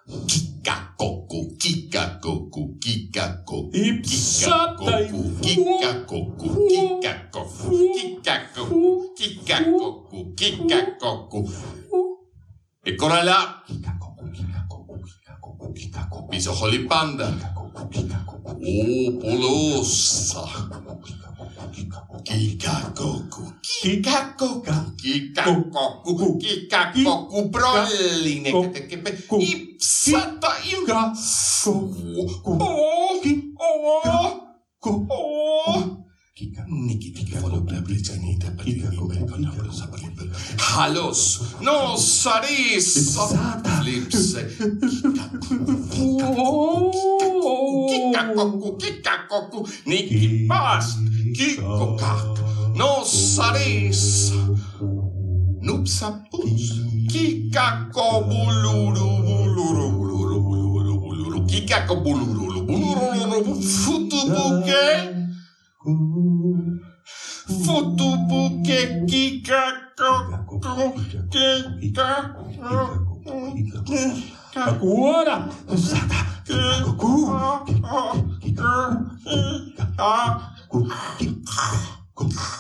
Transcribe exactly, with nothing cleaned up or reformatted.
Kikakoku, kikakoku, kikakoku, Ipsata kikakoku, kikakoku, kikakoku, kikakoku, kikakoku. Eccola là. Bisoholipanda. Oh, polosa. Kikakoku, kikakoku, kikakoku, kikakoku, prolline, ipsata ilga. Oh, oh, oh. Halos, no saris, flips. Kikakoku, kikakoku, niki pas, kikoka, no saris. Nupsapus, kikakobuluru, buluru, buluru, buluru, buluru, kikakobuluru, buluru, futubuke. Futubuke, kikakoko, kikakoko. Agora! Kikakoku, kikakoku, kikakoku.